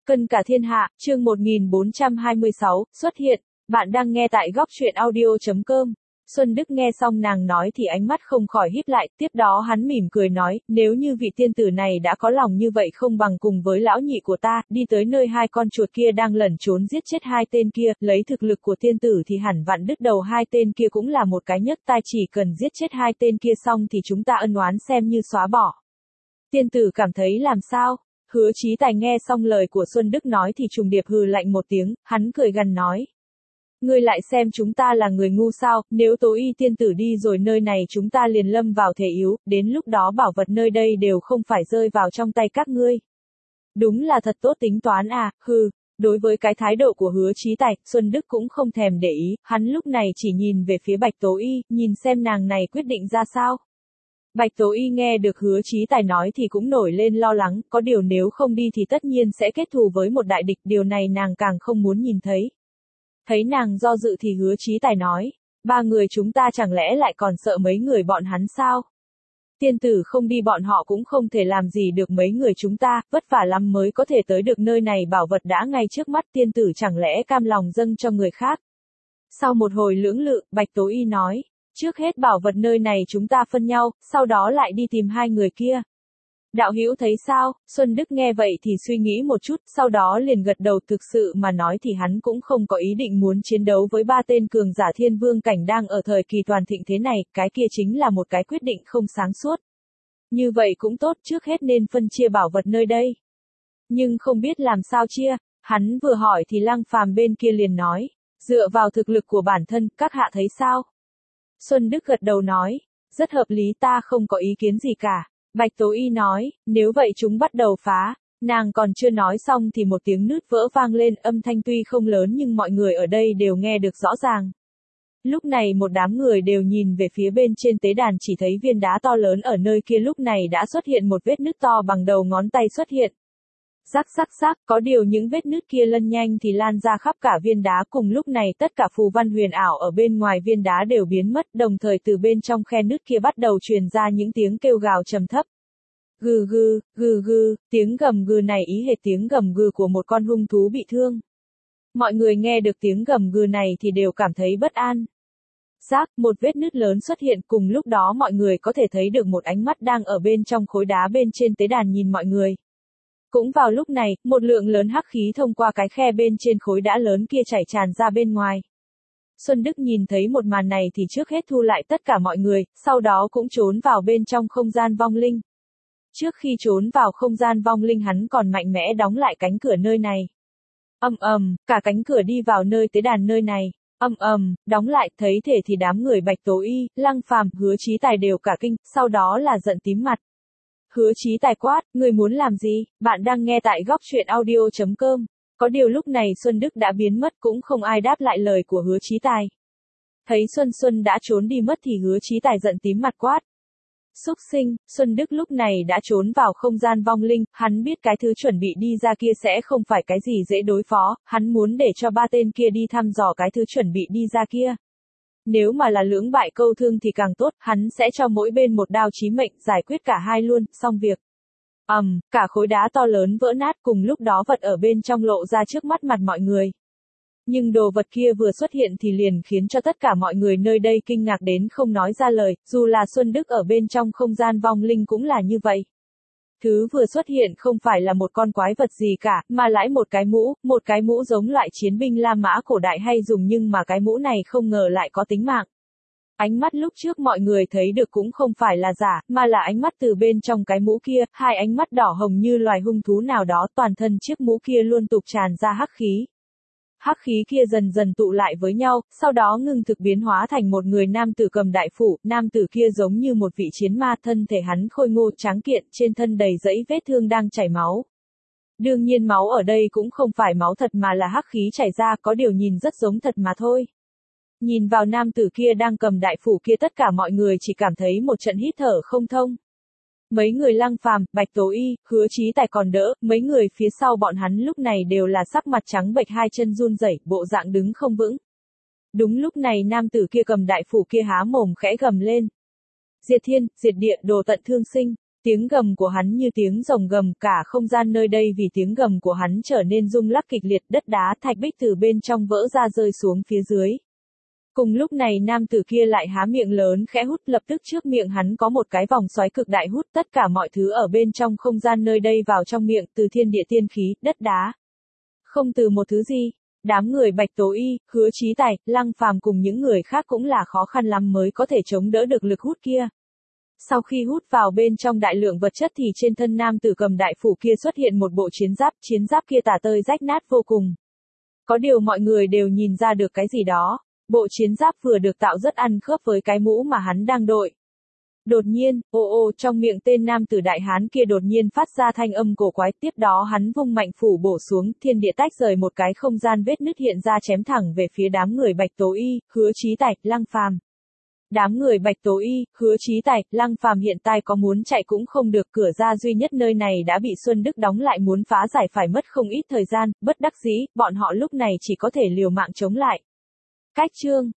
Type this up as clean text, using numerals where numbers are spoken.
Cân cả thiên hạ, chương 1426, xuất hiện. Bạn đang nghe tại góc truyện audio.com. Xuân Đức nghe xong nàng nói thì ánh mắt không khỏi híp lại, tiếp đó hắn mỉm cười nói, nếu như vị tiên tử này đã có lòng như vậy không bằng cùng với lão nhị của ta, đi tới nơi hai con chuột kia đang lẩn trốn giết chết hai tên kia, lấy thực lực của tiên tử thì hẳn vặn đứt đầu hai tên kia cũng là một cái nhấc tay, chỉ cần giết chết hai tên kia xong thì chúng ta ân oán xem như xóa bỏ. Tiên tử cảm thấy làm sao? Hứa Chí Tài nghe xong lời của Xuân Đức nói thì trùng điệp hừ lạnh một tiếng, hắn cười gằn nói. Ngươi lại xem chúng ta là người ngu sao, nếu Tố Y tiên tử đi rồi nơi này chúng ta liền lâm vào thể yếu, đến lúc đó bảo vật nơi đây đều không phải rơi vào trong tay các ngươi. Đúng là thật tốt tính toán à, hừ. Đối với cái thái độ của Hứa Chí Tài, Xuân Đức cũng không thèm để ý, hắn lúc này chỉ nhìn về phía Bạch Tố Y, nhìn xem nàng này quyết định ra sao. Bạch Tố Y nghe được Hứa Chí Tài nói thì cũng nổi lên lo lắng, có điều nếu không đi thì tất nhiên sẽ kết thù với một đại địch, điều này nàng càng không muốn nhìn thấy. Thấy nàng do dự thì Hứa Chí Tài nói, ba người chúng ta chẳng lẽ lại còn sợ mấy người bọn hắn sao? Tiên tử không đi bọn họ cũng không thể làm gì được mấy người chúng ta, vất vả lắm mới có thể tới được nơi này, bảo vật đã ngay trước mắt, tiên tử chẳng lẽ cam lòng dâng cho người khác? Sau một hồi lưỡng lự, Bạch Tố Y nói, trước hết bảo vật nơi này chúng ta phân nhau, sau đó lại đi tìm hai người kia. Đạo hữu thấy sao? Xuân Đức nghe vậy thì suy nghĩ một chút, sau đó liền gật đầu, thực sự mà nói thì hắn cũng không có ý định muốn chiến đấu với ba tên cường giả thiên vương cảnh đang ở thời kỳ toàn thịnh thế này, cái kia chính là một cái quyết định không sáng suốt. Như vậy cũng tốt, trước hết nên phân chia bảo vật nơi đây. Nhưng không biết làm sao chia, hắn vừa hỏi thì Lăng Phàm bên kia liền nói, dựa vào thực lực của bản thân, các hạ thấy sao? Xuân Đức gật đầu nói, rất hợp lý, ta không có ý kiến gì cả. Bạch Tố Y nói, nếu vậy chúng bắt đầu phá. Nàng còn chưa nói xong thì một tiếng nứt vỡ vang lên, âm thanh tuy không lớn nhưng mọi người ở đây đều nghe được rõ ràng. Lúc này một đám người đều nhìn về phía bên trên tế đàn, chỉ thấy viên đá to lớn ở nơi kia lúc này đã xuất hiện một vết nứt to bằng đầu ngón tay xuất hiện. Rắc rắc rắc, có điều những vết nứt kia lân nhanh thì lan ra khắp cả viên đá, cùng lúc này tất cả phù văn huyền ảo ở bên ngoài viên đá đều biến mất, đồng thời từ bên trong khe nứt kia bắt đầu truyền ra những tiếng kêu gào trầm thấp. Gừ gừ, gừ gừ, tiếng gầm gừ này ý hệt tiếng gầm gừ của một con hung thú bị thương. Mọi người nghe được tiếng gầm gừ này thì đều cảm thấy bất an. Rác, một vết nứt lớn xuất hiện, cùng lúc đó mọi người có thể thấy được một ánh mắt đang ở bên trong khối đá bên trên tế đàn nhìn mọi người. Cũng vào lúc này, một lượng lớn hắc khí thông qua cái khe bên trên khối đá lớn kia chảy tràn ra bên ngoài. Xuân Đức nhìn thấy một màn này thì trước hết thu lại tất cả mọi người, sau đó cũng trốn vào bên trong không gian vong linh. Trước khi trốn vào không gian vong linh hắn còn mạnh mẽ đóng lại cánh cửa nơi này. Cả cánh cửa đi vào nơi tế đàn nơi này. Đóng lại, thấy thể thì đám người Bạch Tố Y, Lăng Phàm, Hứa Chí Tài đều cả kinh, sau đó là giận tím mặt. Hứa Chí Tài quát, người muốn làm gì? Bạn đang nghe tại góc truyện audio.com. Có điều lúc này Xuân Đức đã biến mất, cũng không ai đáp lại lời của Hứa Chí Tài. Thấy Xuân đã trốn đi mất thì Hứa Chí Tài giận tím mặt quát. Xúc sinh, Xuân Đức lúc này đã trốn vào không gian vong linh, hắn biết cái thứ chuẩn bị đi ra kia sẽ không phải cái gì dễ đối phó, hắn muốn để cho ba tên kia đi thăm dò cái thứ chuẩn bị đi ra kia. Nếu mà là lưỡng bại câu thương thì càng tốt, hắn sẽ cho mỗi bên một đao chí mệnh, giải quyết cả hai luôn, xong việc. Cả khối đá to lớn vỡ nát, cùng lúc đó vật ở bên trong lộ ra trước mắt mặt mọi người. Nhưng đồ vật kia vừa xuất hiện thì liền khiến cho tất cả mọi người nơi đây kinh ngạc đến không nói ra lời, dù là Xuân Đức ở bên trong không gian vong linh cũng là như vậy. Thứ vừa xuất hiện không phải là một con quái vật gì cả, mà lại một cái mũ giống loại chiến binh La Mã cổ đại hay dùng, nhưng mà cái mũ này không ngờ lại có tính mạng. Ánh mắt lúc trước mọi người thấy được cũng không phải là giả, mà là ánh mắt từ bên trong cái mũ kia, hai ánh mắt đỏ hồng như loài hung thú nào đó, toàn thân chiếc mũ kia luôn tục tràn ra hắc khí. Hắc khí kia dần dần tụ lại với nhau, sau đó ngưng thực biến hóa thành một người nam tử cầm đại phủ, nam tử kia giống như một vị chiến ma, thân thể hắn khôi ngô tráng kiện, trên thân đầy dẫy vết thương đang chảy máu. Đương nhiên máu ở đây cũng không phải máu thật mà là hắc khí chảy ra, có điều nhìn rất giống thật mà thôi. Nhìn vào nam tử kia đang cầm đại phủ kia, tất cả mọi người chỉ cảm thấy một trận hít thở không thông. Mấy người Lăng Phàm, Bạch Tố Y, Hứa Chí Tài còn đỡ, mấy người phía sau bọn hắn lúc này đều là sắc mặt trắng bệch, hai chân run rẩy, bộ dạng đứng không vững. Đúng lúc này nam tử kia cầm đại phủ kia há mồm khẽ gầm lên. Diệt thiên, diệt địa, đồ tận thương sinh. Tiếng gầm của hắn như tiếng rồng gầm, cả không gian nơi đây vì tiếng gầm của hắn trở nên rung lắc kịch liệt, đất đá thạch bích từ bên trong vỡ ra rơi xuống phía dưới. Cùng lúc này nam tử kia lại há miệng lớn khẽ hút, lập tức trước miệng hắn có một cái vòng xoáy cực đại hút tất cả mọi thứ ở bên trong không gian nơi đây vào trong miệng, từ thiên địa tiên khí, đất đá. Không từ một thứ gì. Đám người Bạch Tố Y, Hứa Chí Tài, Lăng Phàm cùng những người khác cũng là khó khăn lắm mới có thể chống đỡ được lực hút kia. Sau khi hút vào bên trong đại lượng vật chất thì trên thân nam tử cầm đại phủ kia xuất hiện một bộ chiến giáp kia tả tơi rách nát vô cùng. Có điều mọi người đều nhìn ra được cái gì đó, bộ chiến giáp vừa được tạo rất ăn khớp với cái mũ mà hắn đang đội. Đột nhiên, trong miệng tên nam tử đại hán kia đột nhiên phát ra thanh âm cổ quái, tiếp đó hắn vung mạnh phủ bổ xuống, thiên địa tách rời một cái không gian vết nứt hiện ra chém thẳng về phía đám người Bạch Tố Y, Hứa Chí Tài, Lăng Phàm. Đám người Bạch Tố Y, Hứa Chí Tài, Lăng Phàm hiện tại có muốn chạy cũng không được, cửa ra duy nhất nơi này đã bị Xuân Đức đóng lại, muốn phá giải phải mất không ít thời gian, bất đắc dĩ, bọn họ lúc này chỉ có thể liều mạng chống lại. Cách chương